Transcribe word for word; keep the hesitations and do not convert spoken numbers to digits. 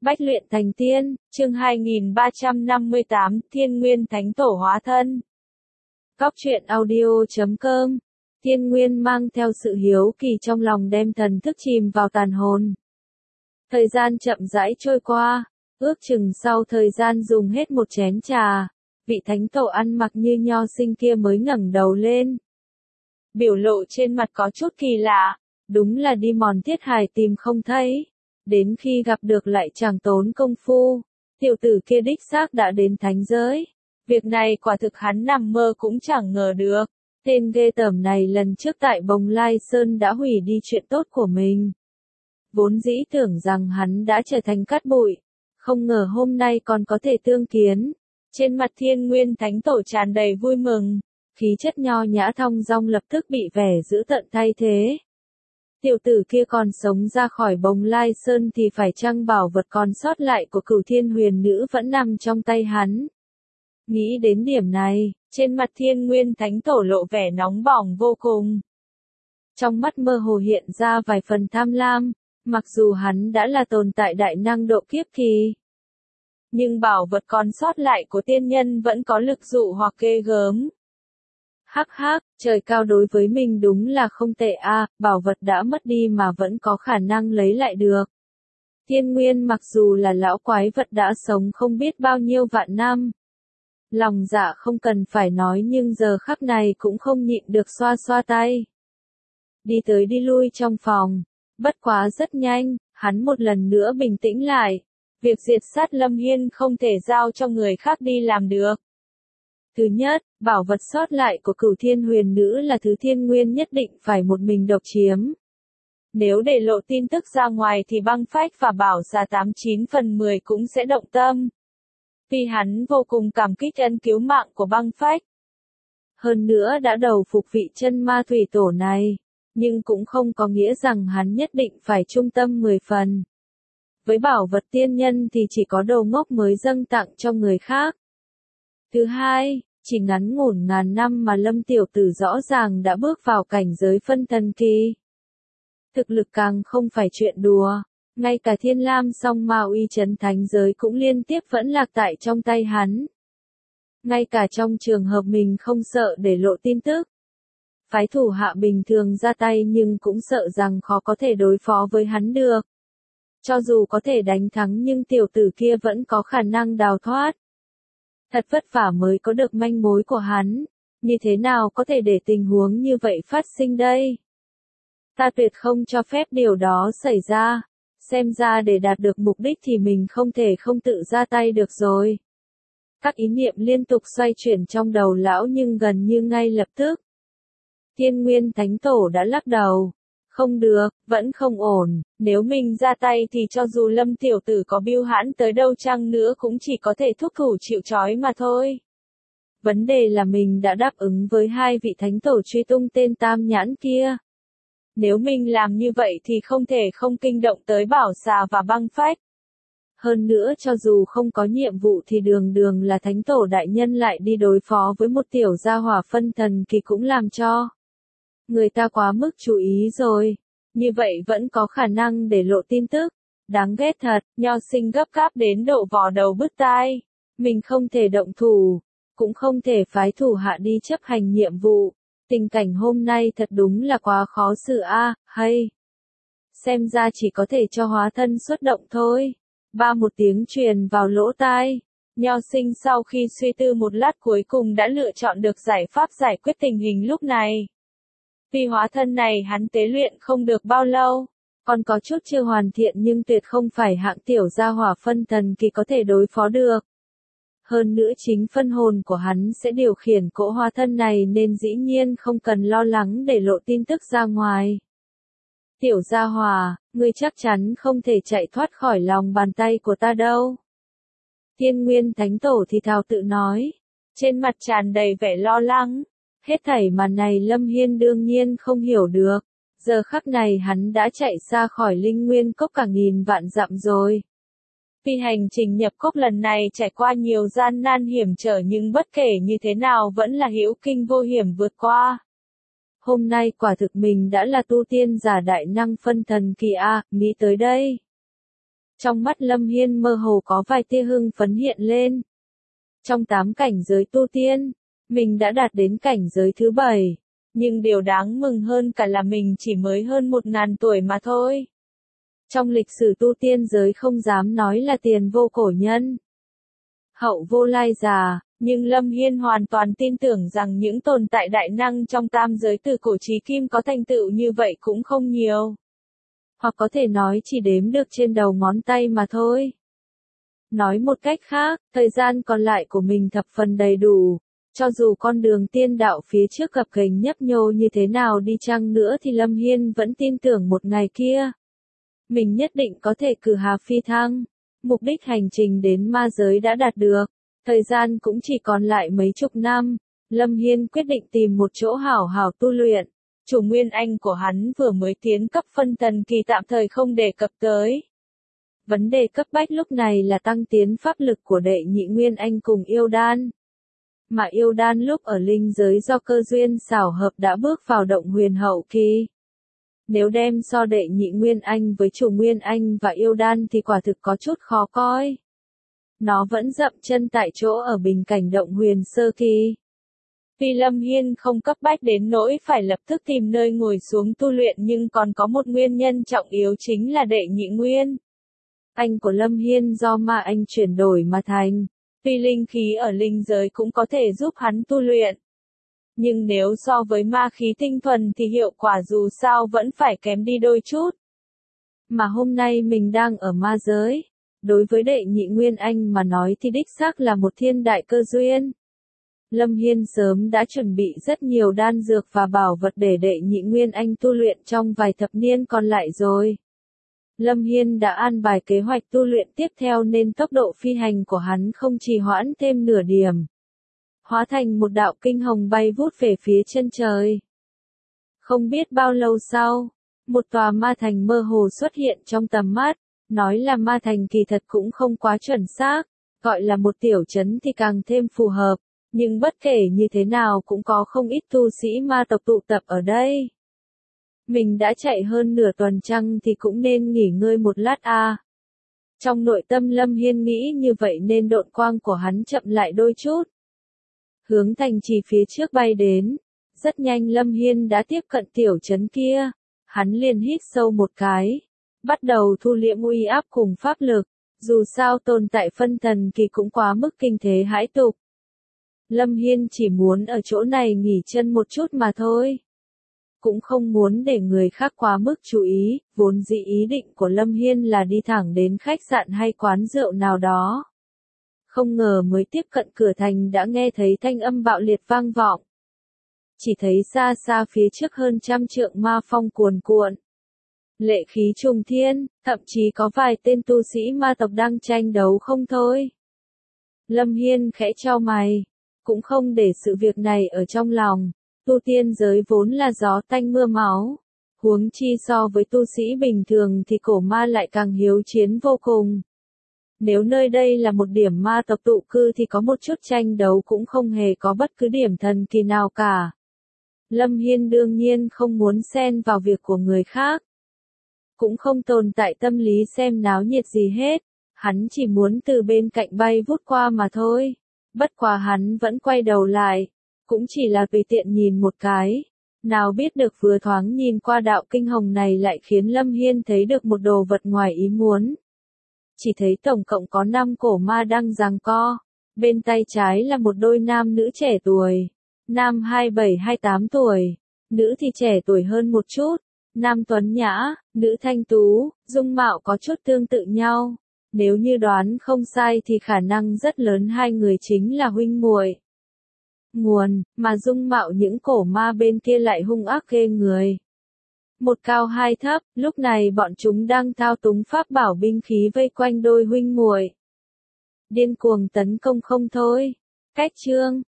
Bách luyện thành tiên, chương hai nghìn ba trăm năm mươi tám, Thiên Nguyên Thánh Tổ hóa thân. Cóc truyện audio chấm com. Thiên Nguyên mang theo sự hiếu kỳ trong lòng đem thần thức chìm vào tàn hồn. Thời gian chậm rãi trôi qua, ước chừng sau thời gian dùng hết một chén trà, vị thánh tổ ăn mặc như nho sinh kia mới ngẩng đầu lên. Biểu lộ trên mặt có chút kỳ lạ, đúng là đi mòn thiết hài tìm không thấy. Đến khi gặp được lại chẳng tốn công phu, tiểu tử kia đích xác đã đến thánh giới. Việc này quả thực hắn nằm mơ cũng chẳng ngờ được. Tên ghê tởm này lần trước tại Bồng Lai Sơn đã hủy đi chuyện tốt của mình. Vốn dĩ tưởng rằng hắn đã trở thành cát bụi, không ngờ hôm nay còn có thể tương kiến. Trên mặt Thiên Nguyên Thánh Tổ tràn đầy vui mừng, khí chất nho nhã thong dong lập tức bị vẻ dữ tợn thay thế. Tiểu tử kia còn sống ra khỏi Bồng Lai Sơn thì phải chăng bảo vật còn sót lại của Cửu Thiên Huyền Nữ vẫn nằm trong tay hắn. Nghĩ đến điểm này, trên mặt Thiên Nguyên Thánh Tổ lộ vẻ nóng bỏng vô cùng. Trong mắt mơ hồ hiện ra vài phần tham lam, mặc dù hắn đã là tồn tại đại năng độ kiếp kỳ. Nhưng bảo vật còn sót lại của tiên nhân vẫn có lực dụ hoặc ghê gớm. Hắc hắc, trời cao đối với mình đúng là không tệ a, à, bảo vật đã mất đi mà vẫn có khả năng lấy lại được. Thiên Nguyên mặc dù là lão quái vật đã sống không biết bao nhiêu vạn năm. Lòng dạ không cần phải nói nhưng giờ khắc này cũng không nhịn được xoa xoa tay. Đi tới đi lui trong phòng, bất quá rất nhanh, hắn một lần nữa bình tĩnh lại. Việc diệt sát Lâm Hiên không thể giao cho người khác đi làm được. Thứ nhất, bảo vật sót lại của Cửu Thiên Huyền Nữ là thứ Thiên Nguyên nhất định phải một mình độc chiếm. Nếu để lộ tin tức ra ngoài thì Băng Phách và Bảo Xà tám chín phần mười cũng sẽ động tâm. Vì hắn vô cùng cảm kích ân cứu mạng của Băng Phách. Hơn nữa đã đầu phục vị chân ma thủy tổ này, nhưng cũng không có nghĩa rằng hắn nhất định phải trung tâm mười phần. Với bảo vật tiên nhân thì chỉ có đồ ngốc mới dâng tặng cho người khác. Thứ hai, chỉ ngắn ngủn ngàn năm mà Lâm tiểu tử rõ ràng đã bước vào cảnh giới phân thần kỳ. Thực lực càng không phải chuyện đùa, ngay cả Thiên Lam song ma uy chấn thánh giới cũng liên tiếp vẫn lạc tại trong tay hắn. Ngay cả trong trường hợp mình không sợ để lộ tin tức. Phái thủ hạ bình thường ra tay nhưng cũng sợ rằng khó có thể đối phó với hắn được. Cho dù có thể đánh thắng nhưng tiểu tử kia vẫn có khả năng đào thoát. Thật vất vả mới có được manh mối của hắn, như thế nào có thể để tình huống như vậy phát sinh đây? Ta tuyệt không cho phép điều đó xảy ra, xem ra để đạt được mục đích thì mình không thể không tự ra tay được rồi. Các ý niệm liên tục xoay chuyển trong đầu lão nhưng gần như ngay lập tức. Thiên Nguyên Thánh Tổ đã lắc đầu. Không được, vẫn không ổn, nếu mình ra tay thì cho dù Lâm tiểu tử có bưu hãn tới đâu chăng nữa cũng chỉ có thể thúc thủ chịu trói mà thôi. Vấn đề là mình đã đáp ứng với hai vị thánh tổ truy tung tên Tam Nhãn kia. Nếu mình làm như vậy thì không thể không kinh động tới Bảo Xà và Băng Phách. Hơn nữa cho dù không có nhiệm vụ thì đường đường là thánh tổ đại nhân lại đi đối phó với một tiểu gia hỏa phân thần kỳ cũng làm cho người ta quá mức chú ý rồi, như vậy vẫn có khả năng để lộ tin tức. Đáng ghét thật, nho sinh gấp gáp đến độ vò đầu bứt tai. Mình không thể động thủ, cũng không thể phái thủ hạ đi chấp hành nhiệm vụ. Tình cảnh hôm nay thật đúng là quá khó xử a, à, hay. Xem ra chỉ có thể cho hóa thân xuất động thôi. Ba một tiếng truyền vào lỗ tai. Nho sinh sau khi suy tư một lát cuối cùng đã lựa chọn được giải pháp giải quyết tình hình lúc này. Vì hóa thân này hắn tế luyện không được bao lâu, còn có chút chưa hoàn thiện nhưng tuyệt không phải hạng tiểu gia hỏa phân thần kỳ có thể đối phó được. Hơn nữa chính phân hồn của hắn sẽ điều khiển cỗ hóa thân này nên dĩ nhiên không cần lo lắng để lộ tin tức ra ngoài. Tiểu gia hỏa, ngươi chắc chắn không thể chạy thoát khỏi lòng bàn tay của ta đâu. Thiên Nguyên Thánh Tổ thì thào tự nói, trên mặt tràn đầy vẻ lo lắng. Hết thảy màn này Lâm Hiên đương nhiên không hiểu được, giờ khắc này hắn đã chạy xa khỏi Linh Nguyên Cốc cả nghìn vạn dặm rồi. Vì hành trình nhập cốc lần này trải qua nhiều gian nan hiểm trở nhưng bất kể như thế nào vẫn là hữu kinh vô hiểm vượt qua. Hôm nay quả thực mình đã là tu tiên giả đại năng phân thần kỳ a, nghĩ tới đây. Trong mắt Lâm Hiên mơ hồ có vài tia hưng phấn hiện lên. Trong tám cảnh giới tu tiên, mình đã đạt đến cảnh giới thứ bảy. Nhưng điều đáng mừng hơn cả là mình chỉ mới hơn một ngàn tuổi mà thôi. Trong lịch sử tu tiên giới không dám nói là tiền vô cổ nhân, hậu vô lai già, nhưng Lâm Hiên hoàn toàn tin tưởng rằng những tồn tại đại năng trong tam giới từ cổ chí kim có thành tựu như vậy cũng không nhiều. Hoặc có thể nói chỉ đếm được trên đầu ngón tay mà thôi. Nói một cách khác, thời gian còn lại của mình thập phần đầy đủ. Cho dù con đường tiên đạo phía trước gập ghềnh nhấp nhô như thế nào đi chăng nữa thì Lâm Hiên vẫn tin tưởng một ngày kia, mình nhất định có thể cử hà phi thăng. Mục đích hành trình đến ma giới đã đạt được, thời gian cũng chỉ còn lại mấy chục năm. Lâm Hiên quyết định tìm một chỗ hảo hảo tu luyện. Chủ Nguyên Anh của hắn vừa mới tiến cấp phân thần kỳ tạm thời không đề cập tới. Vấn đề cấp bách lúc này là tăng tiến pháp lực của đệ nhị Nguyên Anh cùng yêu đan. Mà yêu đan lúc ở linh giới do cơ duyên xảo hợp đã bước vào động huyền hậu kỳ. Nếu đem so đệ nhị Nguyên Anh với chủ Nguyên Anh và yêu đan thì quả thực có chút khó coi. Nó vẫn dậm chân tại chỗ ở bình cảnh động huyền sơ kỳ. Tuy Lâm Hiên không cấp bách đến nỗi phải lập tức tìm nơi ngồi xuống tu luyện nhưng còn có một nguyên nhân trọng yếu chính là đệ nhị Nguyên Anh của Lâm Hiên do ma anh chuyển đổi mà thành. Tuy linh khí ở linh giới cũng có thể giúp hắn tu luyện. Nhưng nếu so với ma khí tinh thuần thì hiệu quả dù sao vẫn phải kém đi đôi chút. Mà hôm nay mình đang ở ma giới. Đối với đệ nhị Nguyên Anh mà nói thì đích xác là một thiên đại cơ duyên. Lâm Hiên sớm đã chuẩn bị rất nhiều đan dược và bảo vật để đệ nhị Nguyên Anh tu luyện trong vài thập niên còn lại rồi. Lâm Hiên đã an bài kế hoạch tu luyện tiếp theo nên tốc độ phi hành của hắn không trì hoãn thêm nửa điểm. Hóa thành một đạo kinh hồng bay vút về phía chân trời. Không biết bao lâu sau, một tòa ma thành mơ hồ xuất hiện trong tầm mắt. Nói là ma thành kỳ thật cũng không quá chuẩn xác, gọi là một tiểu trấn thì càng thêm phù hợp. Nhưng bất kể như thế nào cũng có không ít tu sĩ ma tộc tụ tập ở đây. Mình đã chạy hơn nửa tuần trăng thì cũng nên nghỉ ngơi một lát a. Trong nội tâm Lâm Hiên nghĩ như vậy nên độn quang của hắn chậm lại đôi chút. Hướng thành trì phía trước bay đến. Rất nhanh Lâm Hiên đã tiếp cận tiểu trấn kia. Hắn liền hít sâu một cái. Bắt đầu thu liễm uy áp cùng pháp lực. Dù sao tồn tại phân thần kỳ cũng quá mức kinh thế hãi tục. Lâm Hiên chỉ muốn ở chỗ này nghỉ chân một chút mà thôi. Cũng không muốn để người khác quá mức chú ý, vốn dĩ ý định của Lâm Hiên là đi thẳng đến khách sạn hay quán rượu nào đó. Không ngờ mới tiếp cận cửa thành đã nghe thấy thanh âm bạo liệt vang vọng. Chỉ thấy xa xa phía trước hơn trăm trượng ma phong cuồn cuộn. Lệ khí trùng thiên, thậm chí có vài tên tu sĩ ma tộc đang tranh đấu không thôi. Lâm Hiên khẽ chau mày. Cũng không để sự việc này ở trong lòng, tu tiên giới vốn là gió tanh mưa máu, huống chi so với tu sĩ bình thường thì cổ ma lại càng hiếu chiến vô cùng. Nếu nơi đây là một điểm ma tộc tụ cư thì có một chút tranh đấu cũng không hề có bất cứ điểm thần kỳ nào cả. Lâm Hiên đương nhiên không muốn xen vào việc của người khác, cũng không tồn tại tâm lý xem náo nhiệt gì hết, hắn chỉ muốn từ bên cạnh bay vút qua mà thôi. Bất quá hắn vẫn quay đầu lại, cũng chỉ là tùy tiện nhìn một cái. Nào biết được vừa thoáng nhìn qua đạo kinh hồng này lại khiến Lâm Hiên thấy được một đồ vật ngoài ý muốn. Chỉ thấy tổng cộng có năm cổ ma đang giằng co. Bên tay trái là một đôi nam nữ trẻ tuổi. Nam hai mươi bảy hai mươi tám tuổi. Nữ thì trẻ tuổi hơn một chút. Nam tuấn nhã, nữ thanh tú, dung mạo có chút tương tự nhau. Nếu như đoán không sai thì khả năng rất lớn hai người chính là huynh muội. Nguồn, mà dung mạo những cổ ma bên kia lại hung ác ghê người. Một cao hai thấp, lúc này bọn chúng đang thao túng pháp bảo binh khí vây quanh đôi huynh muội. Điên cuồng tấn công không thôi. Cách chương